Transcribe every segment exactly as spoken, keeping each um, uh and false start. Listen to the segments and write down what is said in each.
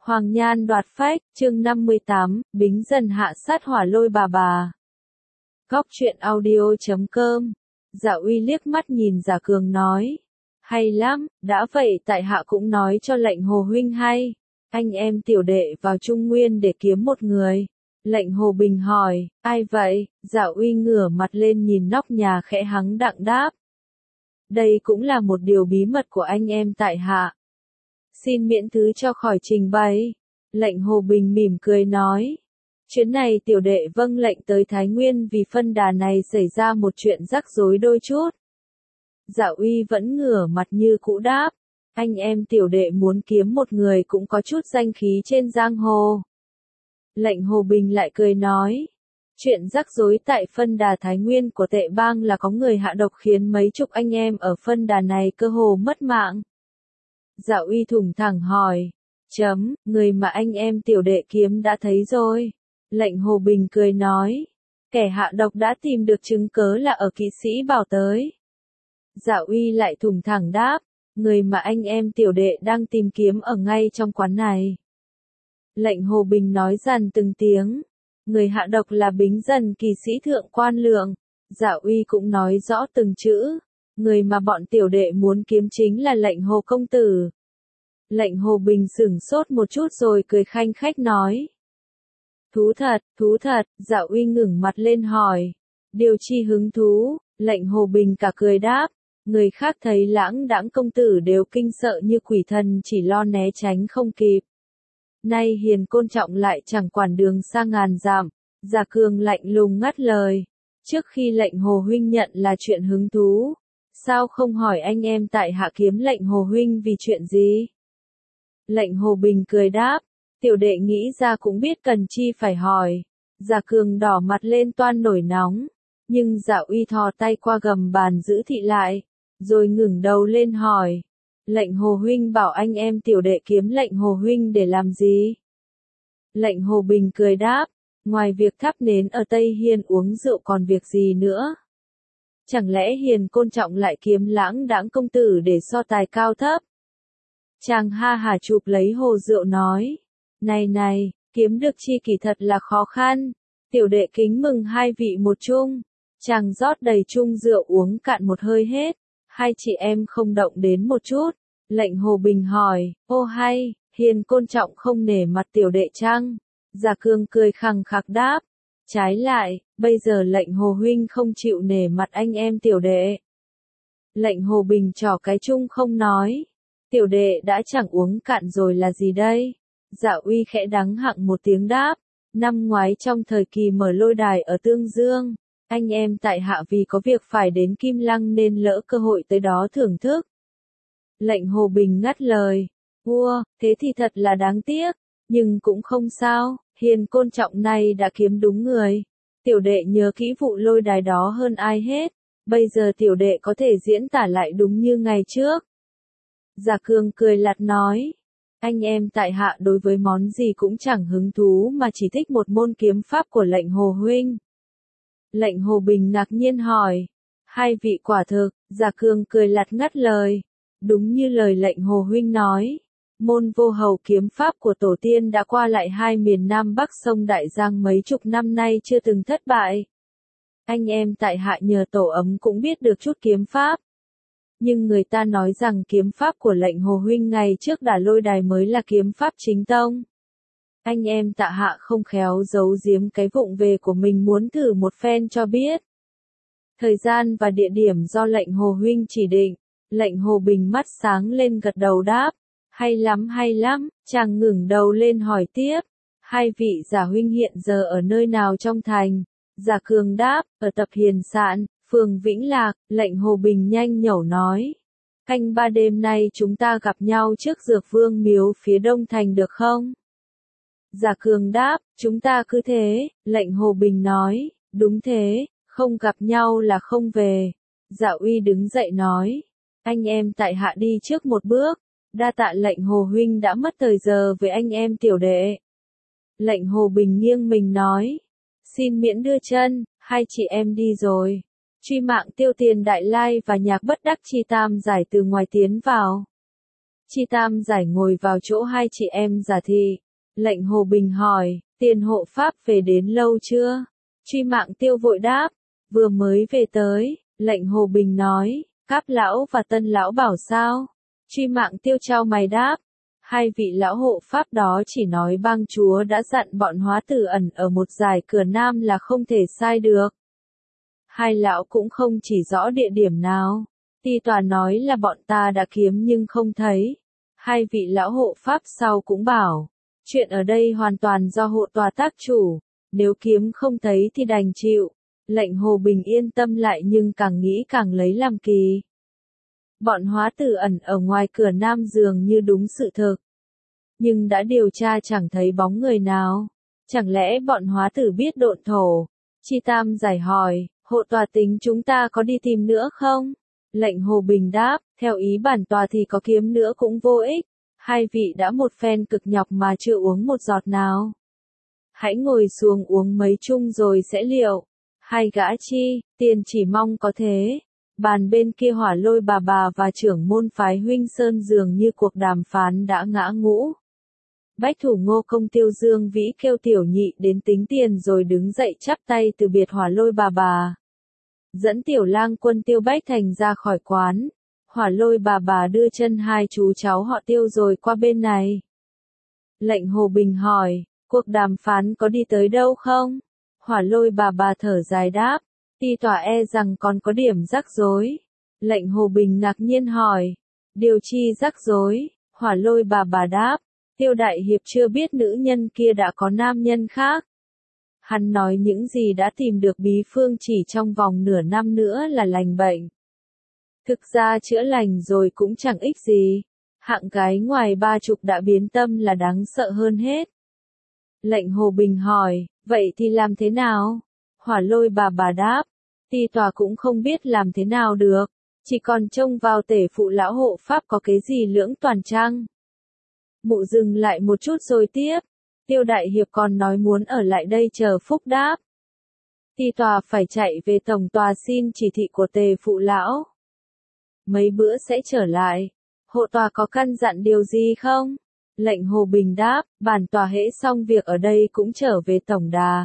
Hoàng Nhan đoạt phách, chương năm mươi tám, Bính dần hạ sát hỏa lôi bà bà. Góc truyện audio chấm com. Dạ Uy liếc mắt nhìn Giả Cường nói. Hay lắm, đã vậy tại hạ cũng nói cho lệnh Hồ huynh hay. Anh em tiểu đệ vào Trung Nguyên để kiếm một người. Lệnh Hồ Bình hỏi, ai vậy? Dạ Uy ngửa mặt lên nhìn nóc nhà khẽ hắng đặng đáp. Đây cũng là một điều bí mật của anh em tại hạ. Xin miễn thứ cho khỏi trình bày. Lệnh Hồ Bình mỉm cười nói. Chuyến này tiểu đệ vâng lệnh tới Thái Nguyên vì phân đà này xảy ra một chuyện rắc rối đôi chút. Dạ Uy vẫn ngửa mặt như cũ đáp. Anh em tiểu đệ muốn kiếm một người cũng có chút danh khí trên giang hồ. Lệnh Hồ Bình lại cười nói. Chuyện rắc rối tại phân đà Thái Nguyên của Tệ Bang là có người hạ độc khiến mấy chục anh em ở phân đà này cơ hồ mất mạng. Dạ Uy thủng thẳng hỏi. Chấm, người mà anh em tiểu đệ kiếm đã thấy rồi. Lệnh Hồ Bình cười nói. Kẻ hạ độc đã tìm được chứng cớ là ở kỵ sĩ bảo tới. Dạ Uy lại thủng thẳng đáp. Người mà anh em tiểu đệ đang tìm kiếm ở ngay trong quán này. Lệnh Hồ Bình nói dằn từng tiếng. Người hạ độc là Bính dần kỳ sĩ thượng quan lượng. Dạ Uy cũng nói rõ từng chữ. Người mà bọn tiểu đệ muốn kiếm chính là lệnh Hồ công tử. Lệnh Hồ Bình sửng sốt một chút rồi cười khanh khách nói. Thú thật, thú thật, Dạ Uy ngẩng mặt lên hỏi. Điều chi hứng thú, lệnh Hồ Bình cả cười đáp. Người khác thấy lãng đãng công tử đều kinh sợ như quỷ thần chỉ lo né tránh không kịp. Nay hiền côn trọng lại chẳng quản đường xa ngàn dặm. Giả Cường lạnh lùng ngắt lời. Trước khi lệnh Hồ huynh nhận là chuyện hứng thú. Sao không hỏi anh em tại hạ kiếm lệnh Hồ huynh vì chuyện gì? Lệnh Hồ Bình cười đáp. Tiểu đệ nghĩ ra cũng biết cần chi phải hỏi. Giả Cường đỏ mặt lên toan nổi nóng. Nhưng Dạ Uy thò tay qua gầm bàn giữ thị lại. Rồi ngẩng đầu lên hỏi. Lệnh Hồ huynh bảo anh em tiểu đệ kiếm lệnh Hồ huynh để làm gì? Lệnh Hồ Bình cười đáp. Ngoài việc thắp nến ở Tây Hiên uống rượu còn việc gì nữa? Chẳng lẽ hiền côn trọng lại kiếm lãng đãng công tử để so tài cao thấp? Chàng ha hả chụp lấy hồ rượu nói. Này này, kiếm được chi kỳ thật là khó khăn. Tiểu đệ kính mừng hai vị một chung. Chàng rót đầy chung rượu uống cạn một hơi hết. Hai chị em không động đến một chút. Lệnh Hồ Bình hỏi, ô hay, hiền côn trọng không nể mặt tiểu đệ chăng? Giả Cường cười khằng khặc đáp. Trái lại, bây giờ lệnh Hồ huynh không chịu nể mặt anh em tiểu đệ. Lệnh Hồ Bình trỏ cái chung không nói. Tiểu đệ đã chẳng uống cạn rồi là gì đây? Dạ Uy khẽ đắng hặng một tiếng đáp. Năm ngoái trong thời kỳ mở lôi đài ở Tương Dương, anh em tại hạ vì có việc phải đến Kim Lăng nên lỡ cơ hội tới đó thưởng thức. Lệnh Hồ Bình ngắt lời. Vua, thế thì thật là đáng tiếc. Nhưng cũng không sao, hiền côn trọng này đã kiếm đúng người. Tiểu đệ nhớ kỹ vụ lôi đài đó hơn ai hết. Bây giờ tiểu đệ có thể diễn tả lại đúng như ngày trước. Giả Cường cười lạt nói. Anh em tại hạ đối với món gì cũng chẳng hứng thú mà chỉ thích một môn kiếm pháp của lệnh Hồ huynh. Lệnh Hồ Bình ngạc nhiên hỏi. Hai vị quả thực, Giả Cường cười lạt ngắt lời. Đúng như lời lệnh Hồ huynh nói. Môn vô hầu kiếm pháp của tổ tiên đã qua lại hai miền Nam Bắc sông Đại Giang mấy chục năm nay chưa từng thất bại. Anh em tại hạ nhờ tổ ấm cũng biết được chút kiếm pháp. Nhưng người ta nói rằng kiếm pháp của lệnh Hồ huynh ngày trước đả lôi đài mới là kiếm pháp chính tông. Anh em tạ hạ không khéo giấu giếm cái vụng về của mình muốn thử một phen cho biết. Thời gian và địa điểm do lệnh Hồ huynh chỉ định. Lệnh Hồ Bình mắt sáng lên gật đầu đáp. Hay lắm hay lắm, chàng ngẩng đầu lên hỏi tiếp. Hai vị Giả huynh hiện giờ ở nơi nào trong thành? Giả Cường đáp, ở tập Hiền Sạn, phường Vĩnh Lạc. Lệnh Hồ Bình nhanh nhẩu nói. Canh ba đêm nay chúng ta gặp nhau trước Dược Vương miếu phía đông thành được không? Giả Cường đáp, chúng ta cứ thế. Lệnh Hồ Bình nói, đúng thế, không gặp nhau là không về. Dạ Uy đứng dậy nói. Anh em tại hạ đi trước một bước. Đa tạ lệnh Hồ huynh đã mất thời giờ với anh em tiểu đệ. Lệnh Hồ Bình nghiêng mình nói. Xin miễn đưa chân, hai chị em đi rồi. Truy mạng Tiêu Tiền Đại Lai và Nhạc Bất Đắc Chi tam giải từ ngoài tiến vào. Chi Tam Giải ngồi vào chỗ hai chị em Giả Thị. Lệnh Hồ Bình hỏi, tiền hộ pháp về đến lâu chưa? Truy Mạng Tiêu vội đáp, vừa mới về tới. Lệnh Hồ Bình nói, Cáp lão và Tân lão bảo sao? Truy Mạng Tiêu trao mày đáp, hai vị lão hộ pháp đó chỉ nói bang chúa đã dặn bọn Hóa Tử ẩn ở một dải cửa nam là không thể sai được. Hai lão cũng không chỉ rõ địa điểm nào. Ti tòa nói là bọn ta đã kiếm nhưng không thấy. Hai vị lão hộ pháp sau cũng bảo, chuyện ở đây hoàn toàn do hộ tòa tác chủ, nếu kiếm không thấy thì đành chịu. Lệnh Hồ Bình yên tâm lại nhưng càng nghĩ càng lấy làm kỳ. Bọn Hóa Tử ẩn ở ngoài cửa nam dường như đúng sự thực. Nhưng đã điều tra chẳng thấy bóng người nào. Chẳng lẽ bọn Hóa Tử biết độn thổ? Chi Tam Giải hỏi, hộ tòa tính chúng ta có đi tìm nữa không? Lệnh Hồ Bình đáp, theo ý bản tòa thì có kiếm nữa cũng vô ích. Hai vị đã một phen cực nhọc mà chưa uống một giọt nào. Hãy ngồi xuống uống mấy chung rồi sẽ liệu. Hai gã chi, tiền chỉ mong có thế. Bàn bên kia Hỏa Lôi bà bà và trưởng môn phái Huynh Sơn dường như cuộc đàm phán đã ngã ngũ. Bách thủ Ngô Công Tiêu Dương Vĩ kêu tiểu nhị đến tính tiền rồi đứng dậy chắp tay từ biệt Hỏa Lôi bà bà. Dẫn tiểu lang quân Tiêu Bách Thành ra khỏi quán. Hỏa Lôi bà bà đưa chân hai chú cháu họ Tiêu rồi qua bên này. Lệnh Hồ Bình hỏi, cuộc đàm phán có đi tới đâu không? Hỏa Lôi bà bà thở dài đáp, ti tòa e rằng còn có điểm rắc rối. Lệnh Hồ Bình ngạc nhiên hỏi, điều chi rắc rối? Hỏa Lôi bà bà đáp, Tiêu đại hiệp chưa biết nữ nhân kia đã có nam nhân khác. Hắn nói những gì đã tìm được bí phương chỉ trong vòng nửa năm nữa là lành bệnh. Thực ra chữa lành rồi cũng chẳng ích gì. Hạng gái ngoài ba chục đã biến tâm là đáng sợ hơn hết. Lệnh Hồ Bình hỏi, vậy thì làm thế nào? Hỏa Lôi bà bà đáp, ti tòa cũng không biết làm thế nào được. Chỉ còn trông vào tể phụ lão hộ pháp có cái gì lưỡng toàn chăng? Mụ dừng lại một chút rồi tiếp. Tiêu đại hiệp còn nói muốn ở lại đây chờ phúc đáp. Ti tòa phải chạy về tổng tòa xin chỉ thị của tề phụ lão. Mấy bữa sẽ trở lại. Hộ tòa có căn dặn điều gì không? Lệnh Hồ Bình đáp, bản tòa hễ xong việc ở đây cũng trở về tổng đà.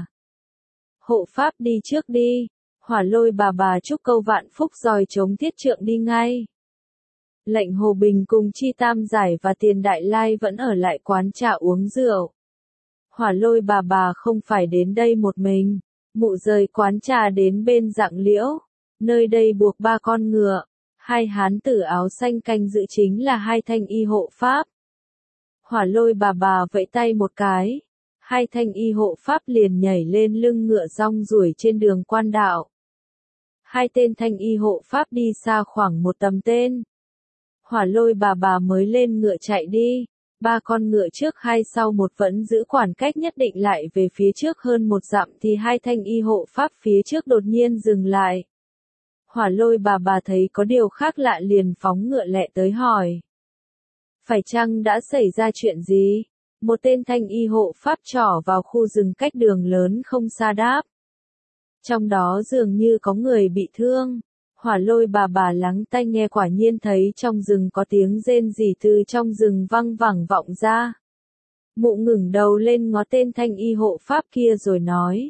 Hộ pháp đi trước đi. Hỏa Lôi bà bà chúc câu vạn phúc rồi chống thiết trượng đi ngay. Lệnh Hồ Bình cùng Chi Tam Giải và Tiền Đại Lai vẫn ở lại quán trà uống rượu. Hỏa Lôi bà bà không phải đến đây một mình. Mụ rời quán trà đến bên Rạng Liễu. Nơi đây buộc ba con ngựa. Hai hán tử áo xanh canh giữ chính là hai thanh y hộ pháp. Hỏa Lôi bà bà vẫy tay một cái. Hai thanh y hộ pháp liền nhảy lên lưng ngựa rong ruổi trên đường quan đạo. Hai tên thanh y hộ pháp đi xa khoảng một tầm tên. Hỏa Lôi bà bà mới lên ngựa chạy đi. Ba con ngựa trước hai sau một vẫn giữ khoảng cách nhất định lại về phía trước hơn một dặm thì hai thanh y hộ pháp phía trước đột nhiên dừng lại. Hỏa Lôi bà bà thấy có điều khác lạ liền phóng ngựa lẹ tới hỏi. Phải chăng đã xảy ra chuyện gì? Một tên thanh y hộ pháp trỏ vào khu rừng cách đường lớn không xa đáp. Trong đó dường như có người bị thương. Hỏa Lôi bà bà lắng tai nghe quả nhiên thấy trong rừng có tiếng rên rỉ từ trong rừng văng vẳng vọng ra. Mụ ngẩng đầu lên ngó tên thanh y hộ pháp kia rồi nói.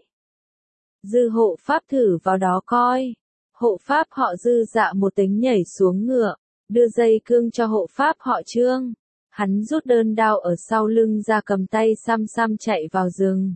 Dư hộ pháp thử vào đó coi. Hộ pháp họ Dư dạ một tính nhảy xuống ngựa, đưa dây cương cho hộ pháp họ Trương. Hắn rút đơn đao ở sau lưng ra cầm tay xăm xăm chạy vào rừng.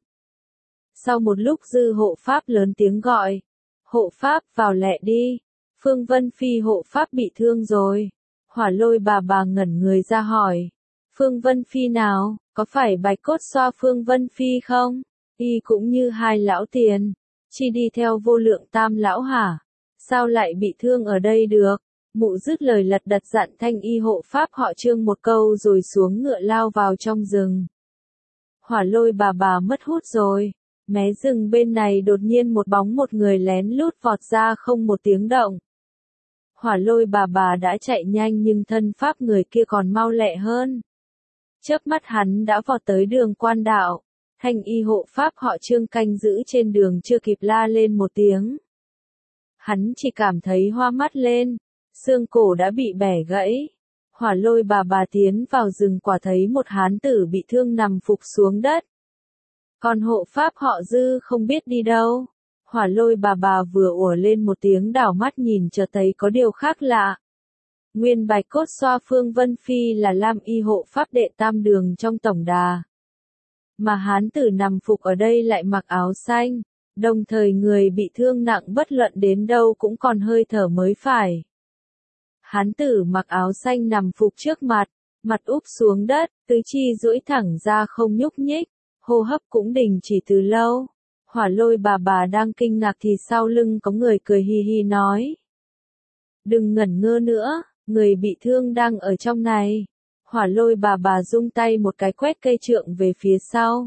Sau một lúc Dư hộ pháp lớn tiếng gọi. Hộ pháp vào lẹ đi. Phương Vân Phi hộ pháp bị thương rồi. Hỏa Lôi bà bà ngẩn người ra hỏi. Phương Vân Phi nào, có phải Bạch Cốt xoa Phương Vân Phi không? Y cũng như hai lão tiền. Chi đi theo Vô Lượng Tam lão hả? Sao lại bị thương ở đây được? Mụ dứt lời lật đật dặn thanh y hộ pháp họ Trương một câu rồi xuống ngựa lao vào trong rừng. Hỏa Lôi bà bà mất hút rồi. Mé rừng bên này đột nhiên một bóng một người lén lút vọt ra không một tiếng động. Hỏa Lôi bà bà đã chạy nhanh nhưng thân pháp người kia còn mau lẹ hơn. Chớp mắt hắn đã vọt tới đường quan đạo. Thanh y hộ pháp họ Trương canh giữ trên đường chưa kịp la lên một tiếng. Hắn chỉ cảm thấy hoa mắt lên. Xương cổ đã bị bẻ gãy. Hỏa Lôi bà bà tiến vào rừng quả thấy một hán tử bị thương nằm phục xuống đất. Còn hộ pháp họ Dư không biết đi đâu. Hỏa Lôi bà bà vừa ủa lên một tiếng đảo mắt nhìn chợt thấy có điều khác lạ. Nguyên Bạch Cốt Xoa Phương Vân Phi là Lam Y hộ pháp đệ tam đường trong tổng đà. Mà hán tử nằm phục ở đây lại mặc áo xanh, đồng thời người bị thương nặng bất luận đến đâu cũng còn hơi thở mới phải. Hán tử mặc áo xanh nằm phục trước mặt, mặt úp xuống đất, tứ chi duỗi thẳng ra không nhúc nhích, hô hấp cũng đình chỉ từ lâu. Hỏa Lôi bà bà đang kinh ngạc thì sau lưng có người cười hi hi nói. Đừng ngẩn ngơ nữa, người bị thương đang ở trong này. Hỏa Lôi bà bà rung tay một cái quét cây trượng về phía sau.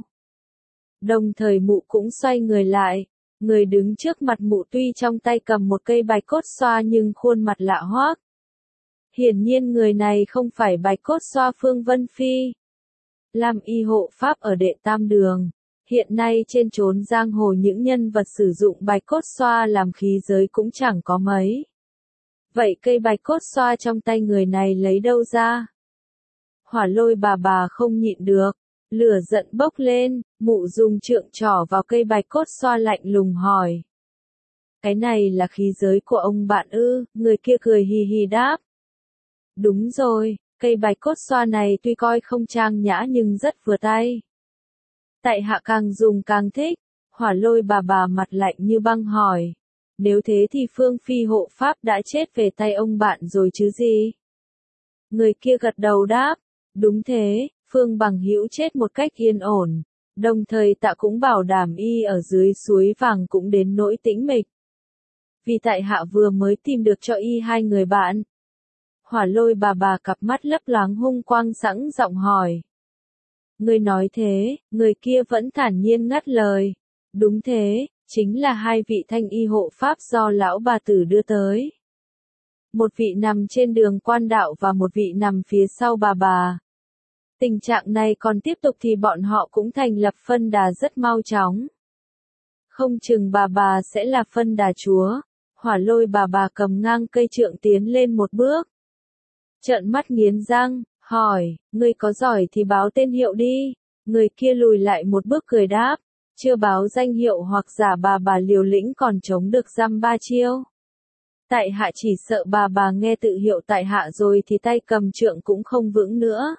Đồng thời mụ cũng xoay người lại. Người đứng trước mặt mụ tuy trong tay cầm một cây bạch cốt xoa nhưng khuôn mặt lạ hoắc. Hiển nhiên người này không phải Bạch Cốt Xoa Phương Vân Phi. Lam Y hộ pháp ở đệ tam đường. Hiện nay trên chốn giang hồ những nhân vật sử dụng bạch cốt xoa làm khí giới cũng chẳng có mấy. Vậy cây bạch cốt xoa trong tay người này lấy đâu ra? Hỏa Lôi bà bà không nhịn được. Lửa giận bốc lên, mụ dùng trượng trỏ vào cây bạch cốt xoa lạnh lùng hỏi. Cái này là khí giới của ông bạn ư? Người kia cười hì hì đáp. Đúng rồi, cây bạch cốt xoa này tuy coi không trang nhã nhưng rất vừa tay. Tại hạ càng dùng càng thích. Hỏa Lôi bà bà mặt lạnh như băng hỏi. Nếu thế thì Phương Phi hộ pháp đã chết về tay ông bạn rồi chứ gì? Người kia gật đầu đáp. Đúng thế, Phương bằng hữu chết một cách yên ổn. Đồng thời tạ cũng bảo đảm y ở dưới suối vàng cũng đến nỗi tĩnh mịch. Vì tại hạ vừa mới tìm được cho y hai người bạn. Hỏa Lôi bà bà cặp mắt lấp loáng hung quang sẵn giọng hỏi. Người nói thế, người kia vẫn thản nhiên ngắt lời. Đúng thế, chính là hai vị thanh y hộ pháp do lão bà tử đưa tới. Một vị nằm trên đường quan đạo và một vị nằm phía sau bà bà. Tình trạng này còn tiếp tục thì bọn họ cũng thành lập phân đà rất mau chóng. Không chừng bà bà sẽ là phân đà chúa. Hỏa Lôi bà bà cầm ngang cây trượng tiến lên một bước. Trợn mắt nghiến răng, hỏi, ngươi có giỏi thì báo tên hiệu đi. Người kia lùi lại một bước cười đáp, chưa báo danh hiệu hoặc giả bà bà liều lĩnh còn chống được dăm ba chiêu. Tại hạ chỉ sợ bà bà nghe tự hiệu tại hạ rồi thì tay cầm trượng cũng không vững nữa.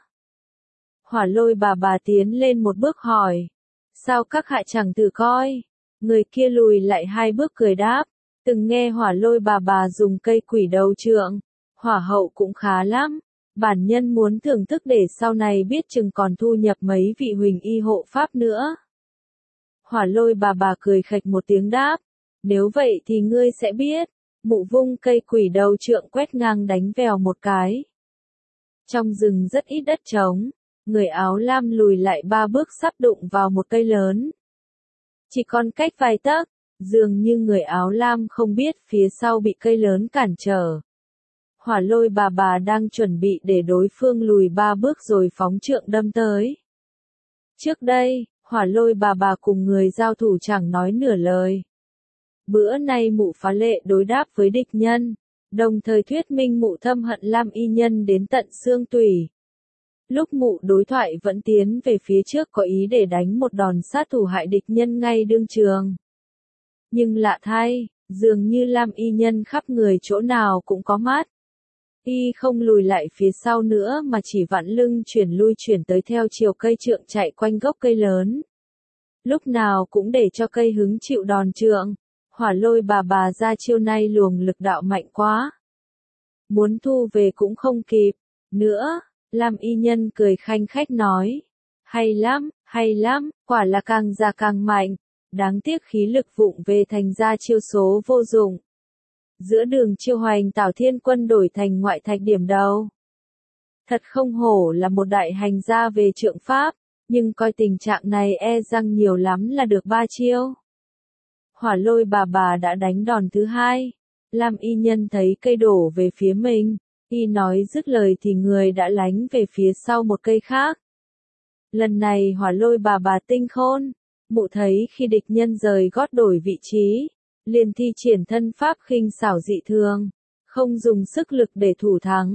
Hỏa Lôi bà bà tiến lên một bước hỏi, sao các hạ chẳng tự coi? Người kia lùi lại hai bước cười đáp, từng nghe Hỏa Lôi bà bà dùng cây quỷ đầu trượng. Hỏa hậu cũng khá lắm, bản nhân muốn thưởng thức để sau này biết chừng còn thu nhập mấy vị huỳnh y hộ pháp nữa. Hỏa Lôi bà bà cười khạch một tiếng đáp, nếu vậy thì ngươi sẽ biết. Mụ vung cây quỷ đầu trượng quét ngang đánh vèo một cái. Trong rừng rất ít đất trống, người áo lam lùi lại ba bước sắp đụng vào một cây lớn. Chỉ còn cách vài tấc, dường như người áo lam không biết phía sau bị cây lớn cản trở. Hỏa Lôi bà bà đang chuẩn bị để đối phương lùi ba bước rồi phóng trượng đâm tới. Trước đây, Hỏa Lôi bà bà cùng người giao thủ chẳng nói nửa lời. Bữa nay mụ phá lệ đối đáp với địch nhân, đồng thời thuyết minh mụ thâm hận Lam Y nhân đến tận xương tủy. Lúc mụ đối thoại vẫn tiến về phía trước có ý để đánh một đòn sát thủ hại địch nhân ngay đương trường. Nhưng lạ thay, dường như Lam Y nhân khắp người chỗ nào cũng có mắt. Y không lùi lại phía sau nữa mà chỉ vặn lưng chuyển lui chuyển tới theo chiều cây trượng chạy quanh gốc cây lớn. Lúc nào cũng để cho cây hứng chịu đòn trượng. Hỏa Lôi bà bà ra chiêu này luồng lực đạo mạnh quá. Muốn thu về cũng không kịp. Nữa, Lam Y nhân cười khanh khách nói. Hay lắm, hay lắm, quả là càng già càng mạnh. Đáng tiếc khí lực vụng về thành ra chiêu số vô dụng. Giữa đường chiêu hoành Tảo Thiên Quân đổi thành ngoại thạch điểm đầu. Thật không hổ là một đại hành gia về trượng pháp, nhưng coi tình trạng này e rằng nhiều lắm là được ba chiêu. Hỏa Lôi bà bà đã đánh đòn thứ hai. Lam Y nhân thấy cây đổ về phía mình, y nói dứt lời thì người đã lánh về phía sau một cây khác. Lần này Hỏa Lôi bà bà tinh khôn, mụ thấy khi địch nhân rời gót đổi vị trí, liền thi triển thân pháp khinh xảo dị thường, không dùng sức lực để thủ thắng,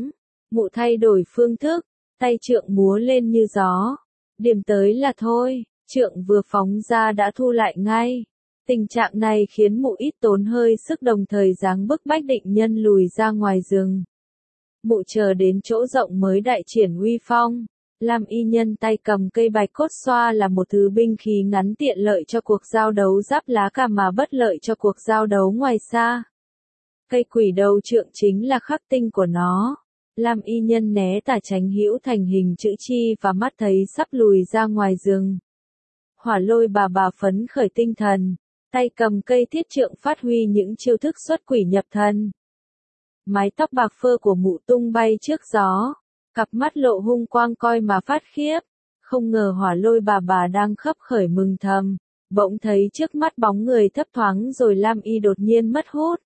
Mụ thay đổi phương thức, tay trượng múa lên như gió. Điểm tới là thôi, trượng vừa phóng ra đã thu lại ngay. Tình trạng này khiến mụ ít tốn hơi sức đồng thời giáng bức bách định nhân lùi ra ngoài rừng. Mụ chờ đến chỗ rộng mới đại triển uy phong. Lam y nhân tay cầm cây bạch cốt xoa là một thứ binh khí ngắn tiện lợi cho cuộc giao đấu giáp lá cả mà bất lợi cho cuộc giao đấu ngoài xa. Cây quỷ đầu trượng chính là khắc tinh của nó. Lam y nhân né tả tránh hữu thành hình chữ chi và mắt thấy sắp lùi ra ngoài rừng. Hỏa lôi bà bà phấn khởi tinh thần, tay cầm cây thiết trượng phát huy những chiêu thức xuất quỷ nhập thần. Mái tóc bạc phơ của mụ tung bay trước gió, cặp mắt lộ hung quang coi mà phát khiếp. Không ngờ hỏa lôi bà bà đang khấp khởi mừng thầm, bỗng thấy trước mắt bóng người thấp thoáng rồi Lam y đột nhiên mất hút.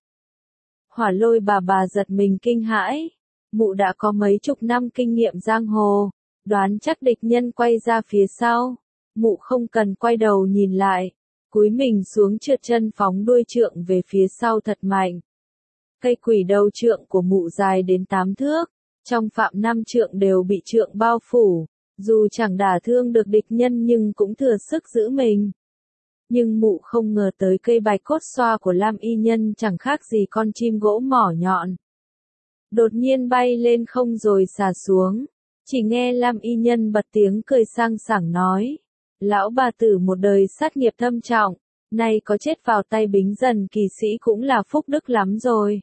Hỏa lôi bà bà giật mình kinh hãi. Mụ đã có mấy chục năm kinh nghiệm giang hồ, đoán chắc địch nhân quay ra phía sau. Mụ không cần quay đầu nhìn lại, cúi mình xuống trượt chân phóng đuôi trượng về phía sau thật mạnh. Cây quỷ đầu trượng của mụ dài đến tám thước, trong phạm năm trượng đều bị trượng bao phủ, dù chẳng đả thương được địch nhân nhưng cũng thừa sức giữ mình. Nhưng mụ không ngờ tới cây bạch cốt xoa của Lam y nhân chẳng khác gì con chim gỗ mỏ nhọn. Đột nhiên bay lên không rồi xà xuống, chỉ nghe Lam y nhân bật tiếng cười sang sảng nói. Lão bà tử một đời sát nghiệp thâm trọng, nay có chết vào tay Bính Dần kỳ sĩ cũng là phúc đức lắm rồi.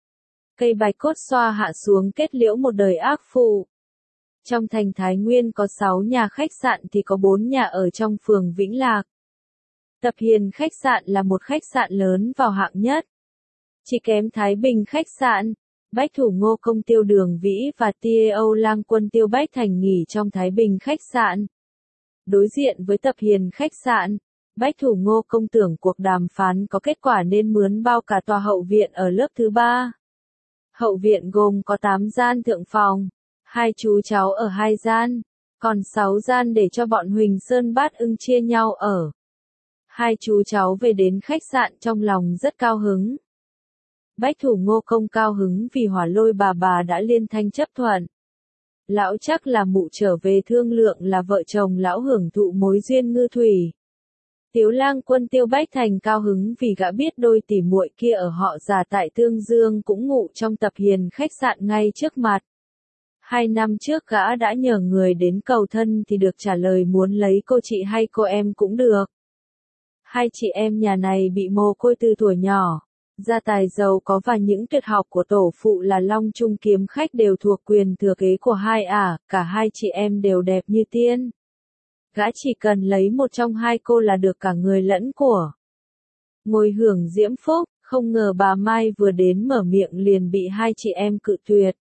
Cây bạch cốt xoa hạ xuống kết liễu một đời ác phụ. Trong thành Thái Nguyên có sáu nhà khách sạn thì có bốn nhà ở trong phường Vĩnh Lạc. Tập Hiền khách sạn là một khách sạn lớn vào hạng nhất. Chỉ kém Thái Bình khách sạn, Bách Thủ Ngô Công Tiêu Đường Vĩ và Tia Âu Lang Quân Tiêu Bách Thành nghỉ trong Thái Bình khách sạn. Đối diện với Tập Hiền khách sạn, Bách Thủ Ngô Công tưởng cuộc đàm phán có kết quả nên mướn bao cả tòa hậu viện ở lớp thứ ba. Hậu viện gồm có tám gian thượng phòng, hai chú cháu ở hai gian, còn sáu gian để cho bọn Huỳnh Sơn Bát Ưng chia nhau ở. Hai chú cháu về đến khách sạn trong lòng rất cao hứng. Bách Thủ Ngô Công cao hứng vì hỏa lôi bà bà đã liên thanh chấp thuận. Lão chắc là mụ trở về thương lượng là vợ chồng lão hưởng thụ mối duyên ngư thủy. Tiếu Lang Quân Tiêu Bách Thành cao hứng vì gã biết đôi tỉ muội kia ở họ già tại Tương Dương cũng ngụ trong Tập Hiền khách sạn ngay trước mặt. Hai năm trước gã đã nhờ người đến cầu thân thì được trả lời muốn lấy cô chị hay cô em cũng được. Hai chị em nhà này bị mồ côi từ tuổi nhỏ. Gia tài giàu có và những tuyệt học của tổ phụ là Long Trung kiếm khách đều thuộc quyền thừa kế của hai ả, cả hai chị em đều đẹp như tiên. Gã chỉ cần lấy một trong hai cô là được cả người lẫn của. Ngồi hưởng diễm phúc, không ngờ bà Mai vừa đến mở miệng liền bị hai chị em cự tuyệt.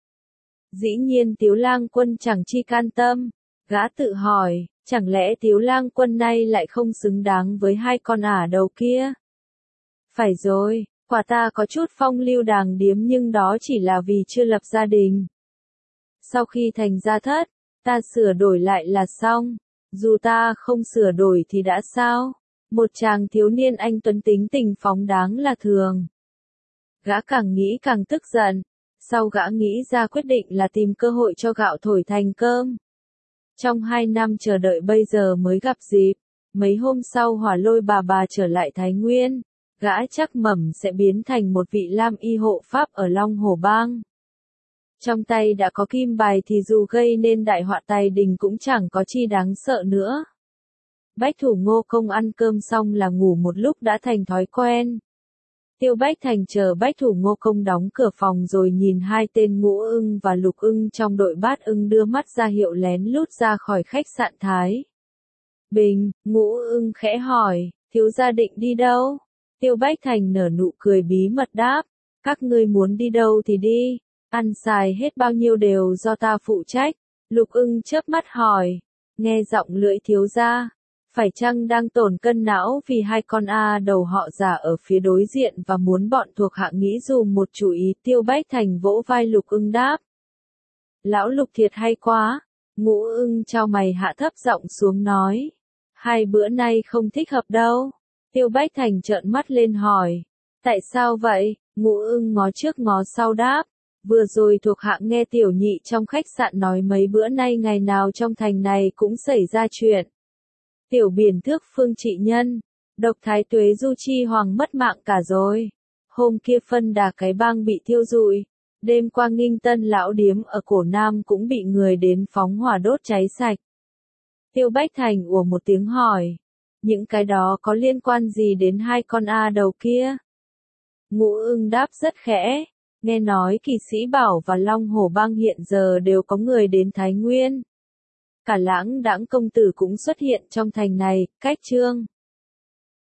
Dĩ nhiên Tiếu Lang Quân chẳng chi can tâm, gã tự hỏi, chẳng lẽ Tiếu Lang Quân nay lại không xứng đáng với hai con ả đầu kia? Phải rồi. Quả ta có chút phong lưu đàng điếm nhưng đó chỉ là vì chưa lập gia đình. Sau khi thành gia thất, ta sửa đổi lại là xong. Dù ta không sửa đổi thì đã sao? Một chàng thiếu niên anh tuấn tính tình phóng đáng là thường. Gã càng nghĩ càng tức giận. Sau gã nghĩ ra quyết định là tìm cơ hội cho gạo thổi thành cơm. Trong hai năm chờ đợi bây giờ mới gặp dịp. Mấy hôm sau hỏa lôi bà bà trở lại Thái Nguyên. Gã chắc mẩm sẽ biến thành một vị Lam y hộ pháp ở Long Hồ Bang. Trong tay đã có kim bài thì dù gây nên đại họa tài đình cũng chẳng có chi đáng sợ nữa. Bách Thủ Ngô Công ăn cơm xong là ngủ một lúc đã thành thói quen. Tiêu Bách Thành chờ Bách Thủ Ngô Công đóng cửa phòng rồi nhìn hai tên Ngũ Ưng và Lục Ưng trong đội Bát Ưng đưa mắt ra hiệu lén lút ra khỏi khách sạn Thái Bình. Ngũ Ưng khẽ hỏi, thiếu gia định đi đâu? Tiêu Bách Thành nở nụ cười bí mật đáp, các ngươi muốn đi đâu thì đi, ăn xài hết bao nhiêu đều do ta phụ trách. Lục Ưng chớp mắt hỏi, nghe giọng lưỡi thiếu gia, phải chăng đang tổn cân não vì hai con A đầu họ già ở phía đối diện và muốn bọn thuộc hạ nghĩ dùm một chủ ý? Tiêu Bách Thành vỗ vai Lục Ưng đáp, lão Lục thiệt hay quá. Ngũ Ưng chau mày hạ thấp giọng xuống nói, hai bữa nay không thích hợp đâu. Tiêu Bách Thành trợn mắt lên hỏi, tại sao vậy? Ngũ Ưng ngó trước ngó sau đáp, Vừa rồi thuộc hạ nghe tiểu nhị trong khách sạn nói mấy bữa nay ngày nào trong thành này cũng xảy ra chuyện. Tiểu Biển Thước Phương trị nhân, độc thái tuế Du Chi Hoàng mất mạng cả rồi. Hôm kia phân đà cái bang bị thiêu rụi. Đêm qua Nghinh Tân lão điếm ở cổ Nam cũng bị người đến phóng hỏa đốt cháy sạch. Tiêu Bách Thành ủa một tiếng hỏi. Những cái đó có liên quan gì đến hai con A đầu kia? Ngũ Ưng đáp rất khẽ. Nghe nói Kỳ Sĩ Bảo và Long Hổ Bang hiện giờ đều có người đến Thái Nguyên. Cả Lãng Đãng công tử cũng xuất hiện trong thành này, cách Trương